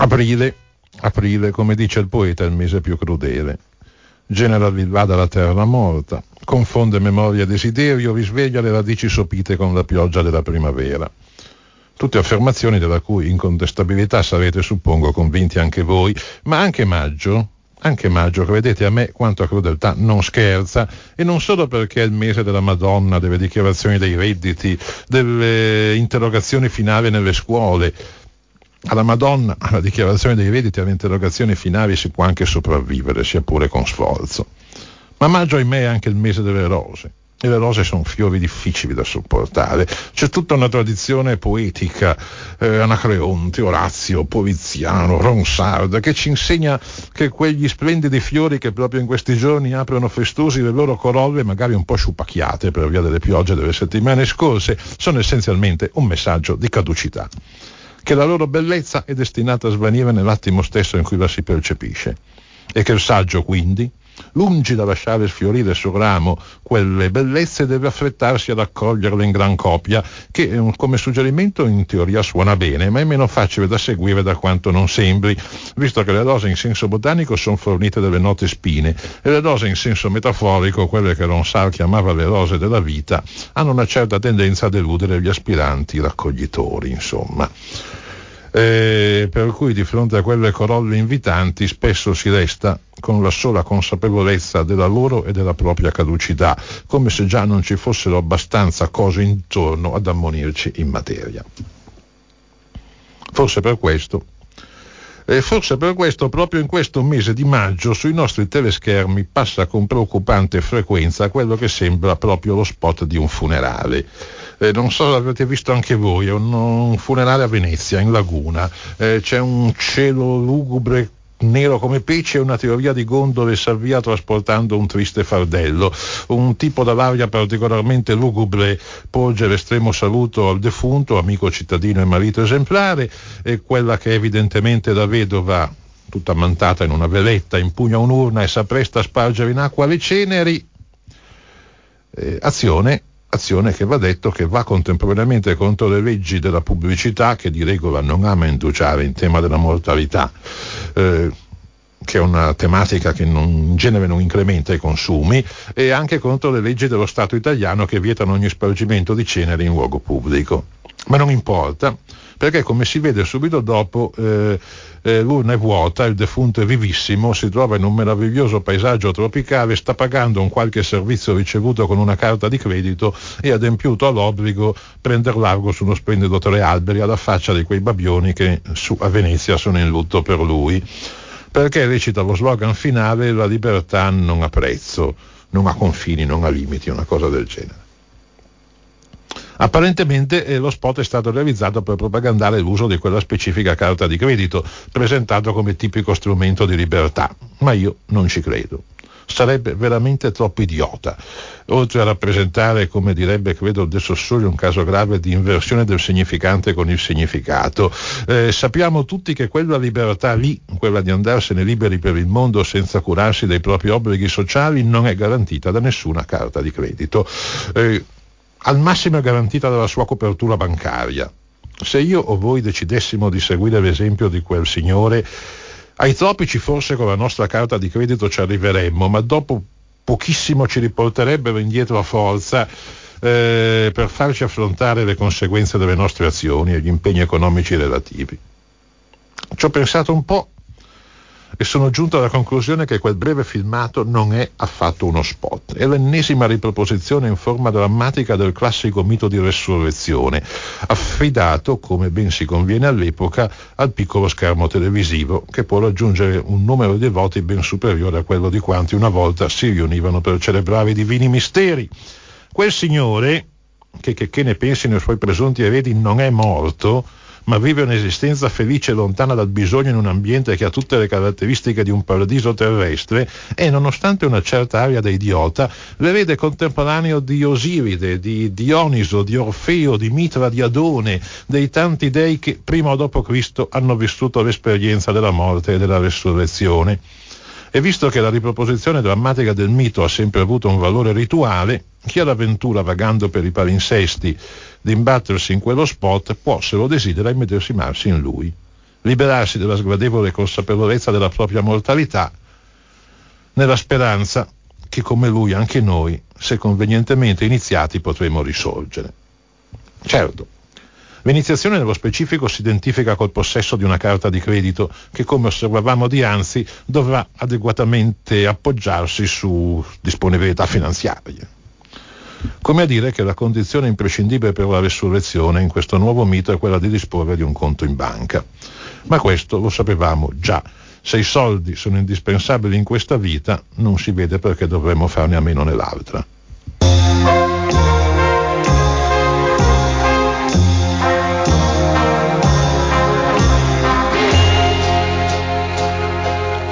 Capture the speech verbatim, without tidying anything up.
Aprile, aprile, come dice il poeta, è il mese più crudele. Genera vada la terra morta, confonde memoria e desiderio, risveglia le radici sopite con la pioggia della primavera. Tutte affermazioni della cui incontestabilità sarete, suppongo, convinti anche voi, ma anche maggio, anche maggio, credete a me, quanto a crudeltà non scherza, e non solo perché è il mese della Madonna, delle dichiarazioni dei redditi, delle interrogazioni finali nelle scuole. Alla Madonna, alla dichiarazione dei redditi, alle interrogazioni finali si può anche sopravvivere, sia pure con sforzo. Ma maggio, ahimè, è anche il mese delle rose. E le rose sono fiori difficili da sopportare. C'è tutta una tradizione poetica, eh, Anacreonte, Orazio, Poliziano, Ronsard, che ci insegna che quegli splendidi fiori che proprio in questi giorni aprono festosi le loro corolle, magari un po' sciupacchiate per via delle piogge delle settimane scorse, sono essenzialmente un messaggio di caducità, che la loro bellezza è destinata a svanire nell'attimo stesso in cui la si percepisce, e che il saggio, quindi, lungi da lasciare sfiorire sul ramo quelle bellezze, deve affrettarsi ad accoglierle in gran copia, che come suggerimento in teoria suona bene, ma è meno facile da seguire da quanto non sembri, visto che le rose in senso botanico sono fornite delle note spine, e le rose in senso metaforico, quelle che Ronsard chiamava le rose della vita, hanno una certa tendenza a deludere gli aspiranti raccoglitori, insomma. Eh, per cui di fronte a quelle corolle invitanti spesso si resta con la sola consapevolezza della loro e della propria caducità, come se già non ci fossero abbastanza cose intorno ad ammonirci in materia. Forse per questo E forse per questo, proprio in questo mese di maggio, sui nostri teleschermi passa con preoccupante frequenza quello che sembra proprio lo spot di un funerale. Eh, non so se avete visto anche voi, è un, un funerale a Venezia, in laguna. Eh, c'è un cielo lugubre, nero come pece, e una teoria di gondole salvia trasportando un triste fardello. Un tipo dall'aria particolarmente lugubre porge l'estremo saluto al defunto, amico cittadino e marito esemplare, e quella che evidentemente da vedova, tutta ammantata in una veletta, impugna un'urna e s'appresta a spargere in acqua le ceneri. Eh, azione Azione che va detto che va contemporaneamente contro le leggi della pubblicità, che di regola non ama indugiare in tema della mortalità, eh, che è una tematica che non, in genere non incrementa i consumi, e anche contro le leggi dello Stato italiano che vietano ogni spargimento di ceneri in luogo pubblico. Ma non importa, perché come si vede subito dopo, eh, eh, l'urna è vuota, il defunto è vivissimo, si trova in un meraviglioso paesaggio tropicale, sta pagando un qualche servizio ricevuto con una carta di credito e adempiuto all'obbligo prender largo su uno splendido tre alberi alla faccia di quei babbioni che su a Venezia sono in lutto per lui. Perché recita lo slogan finale: la libertà non ha prezzo, non ha confini, non ha limiti, una cosa del genere. Apparentemente eh, lo spot è stato realizzato per propagandare l'uso di quella specifica carta di credito, presentato come tipico strumento di libertà, ma io non ci credo. Sarebbe veramente troppo idiota, oltre a rappresentare, come direbbe credo De Saussure, un caso grave di inversione del significante con il significato. Eh, sappiamo tutti che quella libertà lì, quella di andarsene liberi per il mondo senza curarsi dei propri obblighi sociali, non è garantita da nessuna carta di credito. Eh, al massimo è garantita dalla sua copertura bancaria. Se io o voi decidessimo di seguire l'esempio di quel signore, ai tropici forse con la nostra carta di credito ci arriveremmo, ma dopo pochissimo ci riporterebbero indietro a forza eh, per farci affrontare le conseguenze delle nostre azioni e gli impegni economici relativi. Ci ho pensato un po' e sono giunto alla conclusione che quel breve filmato non è affatto uno spot, è l'ennesima riproposizione in forma drammatica del classico mito di resurrezione, affidato, come ben si conviene all'epoca, al piccolo schermo televisivo, che può raggiungere un numero di voti ben superiore a quello di quanti una volta si riunivano per celebrare i divini misteri. Quel signore, che, che, che ne pensino i suoi presunti eredi, non è morto, ma vive un'esistenza felice e lontana dal bisogno in un ambiente che ha tutte le caratteristiche di un paradiso terrestre, e nonostante una certa aria da idiota, l'erede contemporaneo di Osiride, di Dioniso, di Orfeo, di Mitra, di Adone, dei tanti dei che prima o dopo Cristo hanno vissuto l'esperienza della morte e della resurrezione. E visto che la riproposizione drammatica del mito ha sempre avuto un valore rituale, chi ha l'avventura vagando per i palinsesti di imbattersi in quello spot può, se lo desidera, immedesimarsi in lui. liberarsi della sgradevole consapevolezza della propria mortalità, nella speranza che come lui anche noi, se convenientemente iniziati, potremo risorgere. Certo, l'iniziazione nello specifico si identifica col possesso di una carta di credito che, come osservavamo dianzi, dovrà adeguatamente appoggiarsi su disponibilità finanziarie. Come a dire che la condizione imprescindibile per la resurrezione in questo nuovo mito è quella di disporre di un conto in banca. Ma questo lo sapevamo già. Se i soldi sono indispensabili in questa vita, non si vede perché dovremmo farne a meno nell'altra.